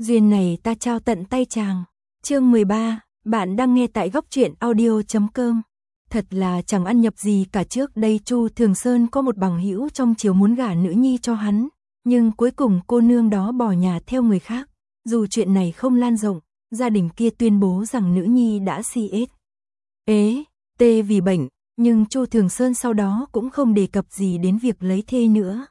Duyên này ta trao tận tay chàng. Chương 13, bạn đang nghe tại góc truyện audio.com. Thật là chẳng ăn nhập gì cả. Trước đây Chu Thường Sơn có một bằng hữu trong triều muốn gả nữ nhi cho hắn, nhưng cuối cùng cô nương đó bỏ nhà theo người khác. Dù chuyện này không lan rộng, gia đình kia tuyên bố rằng nữ nhi đã tê vì bệnh, nhưng Chu Thường Sơn sau đó cũng không đề cập gì đến việc lấy thê nữa.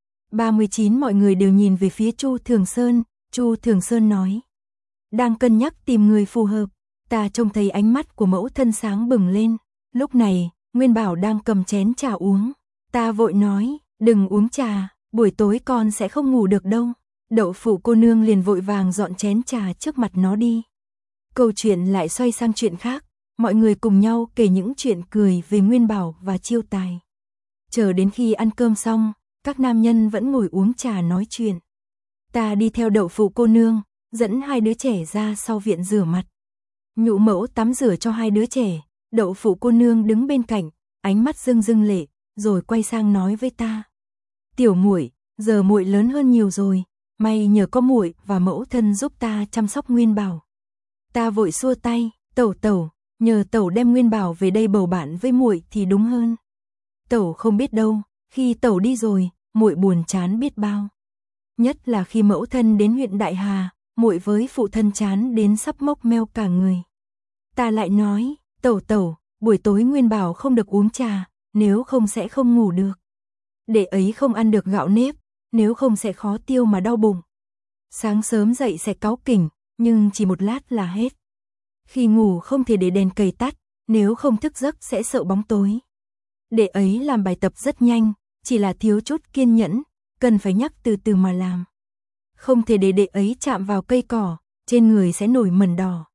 39 mọi người đều nhìn về phía Chu Thường Sơn. Chu Thường Sơn nói: đang cân nhắc tìm người phù hợp. Ta trông thấy ánh mắt của mẫu thân sáng bừng lên. Lúc này, Nguyên Bảo đang cầm chén trà uống. Ta vội nói: đừng uống trà, buổi tối con sẽ không ngủ được đâu. Đậu Phụ cô nương liền vội vàng dọn chén trà trước mặt nó đi. Câu chuyện lại xoay sang chuyện khác. Mọi người cùng nhau kể những chuyện cười về Nguyên Bảo và Chiêu Tài. Chờ đến khi ăn cơm xong, các nam nhân vẫn ngồi uống trà nói chuyện. Ta đi theo Đậu Phụ cô nương, dẫn hai đứa trẻ ra sau viện rửa mặt. Nhũ mẫu tắm rửa cho hai đứa trẻ, Đậu Phụ cô nương đứng bên cạnh, ánh mắt rưng rưng lệ, rồi quay sang nói với ta: tiểu muội, giờ muội lớn hơn nhiều rồi, may nhờ có muội và mẫu thân giúp ta chăm sóc Nguyên Bảo. Ta vội xua tay: tẩu tẩu, nhờ tẩu đem Nguyên Bảo về đây bầu bạn với muội thì đúng hơn. Tẩu không biết đâu, khi tẩu đi rồi, muội buồn chán biết bao. Nhất là khi mẫu thân đến huyện Đại Hà, muội với phụ thân chán đến sắp mốc meo cả người. Ta lại nói: tẩu tẩu, buổi tối Nguyên Bảo không được uống trà, nếu không sẽ không ngủ được. Đệ ấy không ăn được gạo nếp, nếu không sẽ khó tiêu mà đau bụng. Sáng sớm dậy sẽ cáu kỉnh, nhưng chỉ một lát là hết. Khi ngủ không thể để đèn cầy tắt, nếu không thức giấc sẽ sợ bóng tối. Đệ ấy làm bài tập rất nhanh, chỉ là thiếu chút kiên nhẫn, cần phải nhắc từ từ mà làm. Không thể để đệ ấy chạm vào cây cỏ, trên người sẽ nổi mẩn đỏ.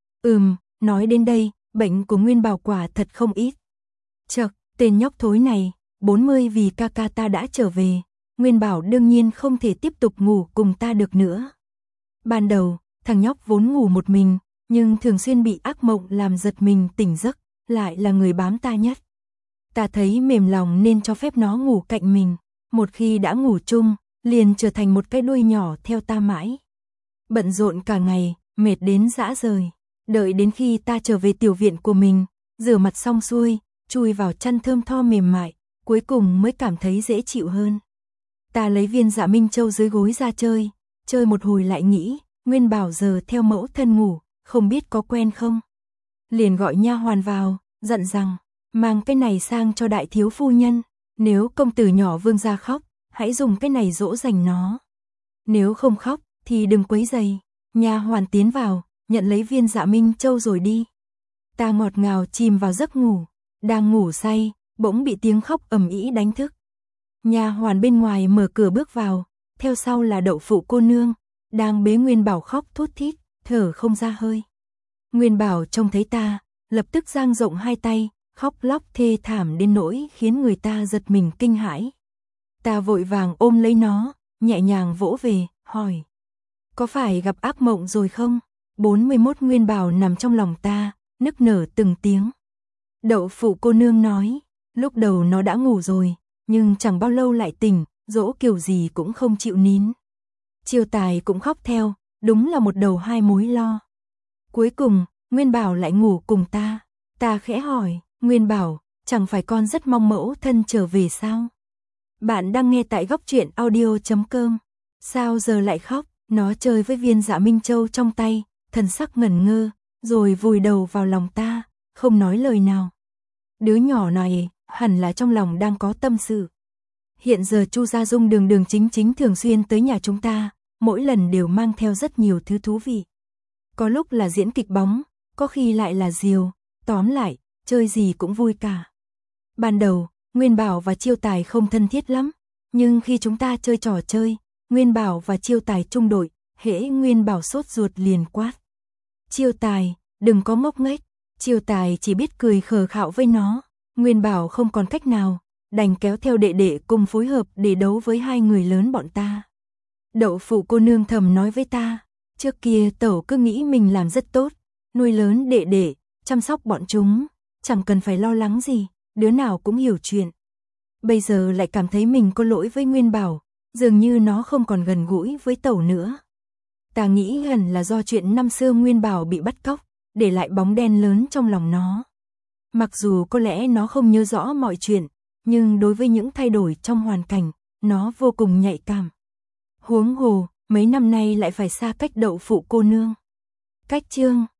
Nói đến đây, bệnh của Nguyên Bảo quả thật không ít. Chậc, tên nhóc thối này, 40 vì ca ca ta đã trở về, Nguyên Bảo đương nhiên không thể tiếp tục ngủ cùng ta được nữa. Ban đầu, thằng nhóc vốn ngủ một mình, nhưng thường xuyên bị ác mộng làm giật mình tỉnh giấc, lại là người bám ta nhất. Ta thấy mềm lòng nên cho phép nó ngủ cạnh mình, một khi đã ngủ chung, liền trở thành một cái đuôi nhỏ theo ta mãi. Bận rộn cả ngày, mệt đến rã rời, đợi đến khi ta trở về tiểu viện của mình, rửa mặt xong xuôi, chui vào chăn thơm tho mềm mại, cuối cùng mới cảm thấy dễ chịu hơn. Ta lấy viên Dạ Minh Châu dưới gối ra chơi một hồi lại nghĩ, Nguyên Bảo giờ theo mẫu thân ngủ, không biết có quen không. Liền gọi nha hoàn vào, dặn rằng, mang cái này sang cho đại thiếu phu nhân, nếu công tử nhỏ Vương gia khóc, hãy dùng cái này dỗ dành nó. Nếu không khóc, thì đừng quấy rầy. Nha hoàn tiến vào, nhận lấy viên Dạ Minh Châu rồi đi. Ta ngọt ngào chìm vào giấc ngủ, đang ngủ say, bỗng bị tiếng khóc ầm ĩ đánh thức. Nha hoàn bên ngoài mở cửa bước vào, theo sau là Đậu Phụ cô nương, đang bế Nguyên Bảo khóc thút thít, thở không ra hơi. Nguyên Bảo trông thấy ta, lập tức dang rộng hai tay, khóc lóc thê thảm đến nỗi khiến người ta giật mình kinh hãi. Ta vội vàng ôm lấy nó, nhẹ nhàng vỗ về, hỏi: có phải gặp ác mộng rồi không? 41 Nguyên Bảo nằm trong lòng ta, nức nở từng tiếng. Đậu Phụ cô nương nói: lúc đầu nó đã ngủ rồi, nhưng chẳng bao lâu lại tỉnh, dỗ kiểu gì cũng không chịu nín. Chiêu Tài cũng khóc theo, đúng là một đầu hai mối lo. Cuối cùng, Nguyên Bảo lại ngủ cùng ta. Ta khẽ hỏi: Nguyên Bảo, chẳng phải con rất mong mẫu thân trở về sao? Bạn đang nghe tại góc truyện audio.com. Sao giờ lại khóc? Nó chơi với viên Dạ Minh Châu trong tay, thần sắc ngẩn ngơ, rồi vùi đầu vào lòng ta, không nói lời nào. Đứa nhỏ này, hẳn là trong lòng đang có tâm sự. Hiện giờ Chu Gia Dung đường đường chính chính thường xuyên tới nhà chúng ta, mỗi lần đều mang theo rất nhiều thứ thú vị. Có lúc là diễn kịch bóng, có khi lại là diều, tóm lại, chơi gì cũng vui cả. Ban đầu, Nguyên Bảo và Chiêu Tài không thân thiết lắm, nhưng khi chúng ta chơi trò chơi, Nguyên Bảo và Chiêu Tài chung đội, hễ Nguyên Bảo sốt ruột liền quát: Chiêu Tài, đừng có ngốc nghếch. Chiêu Tài chỉ biết cười khờ khạo với nó. Nguyên Bảo không còn cách nào, đành kéo theo đệ đệ cùng phối hợp để đấu với hai người lớn bọn ta. Đậu Phụ cô nương thầm nói với ta: trước kia tẩu cứ nghĩ mình làm rất tốt, nuôi lớn đệ đệ, chăm sóc bọn chúng, chẳng cần phải lo lắng gì, đứa nào cũng hiểu chuyện. Bây giờ lại cảm thấy mình có lỗi với Nguyên Bảo, dường như nó không còn gần gũi với tẩu nữa. Ta nghĩ hẳn là do chuyện năm xưa Nguyên Bảo bị bắt cóc, để lại bóng đen lớn trong lòng nó. Mặc dù có lẽ nó không nhớ rõ mọi chuyện, nhưng đối với những thay đổi trong hoàn cảnh, nó vô cùng nhạy cảm. Huống hồ, mấy năm nay lại phải xa cách Đậu Phụ cô nương. Cách chương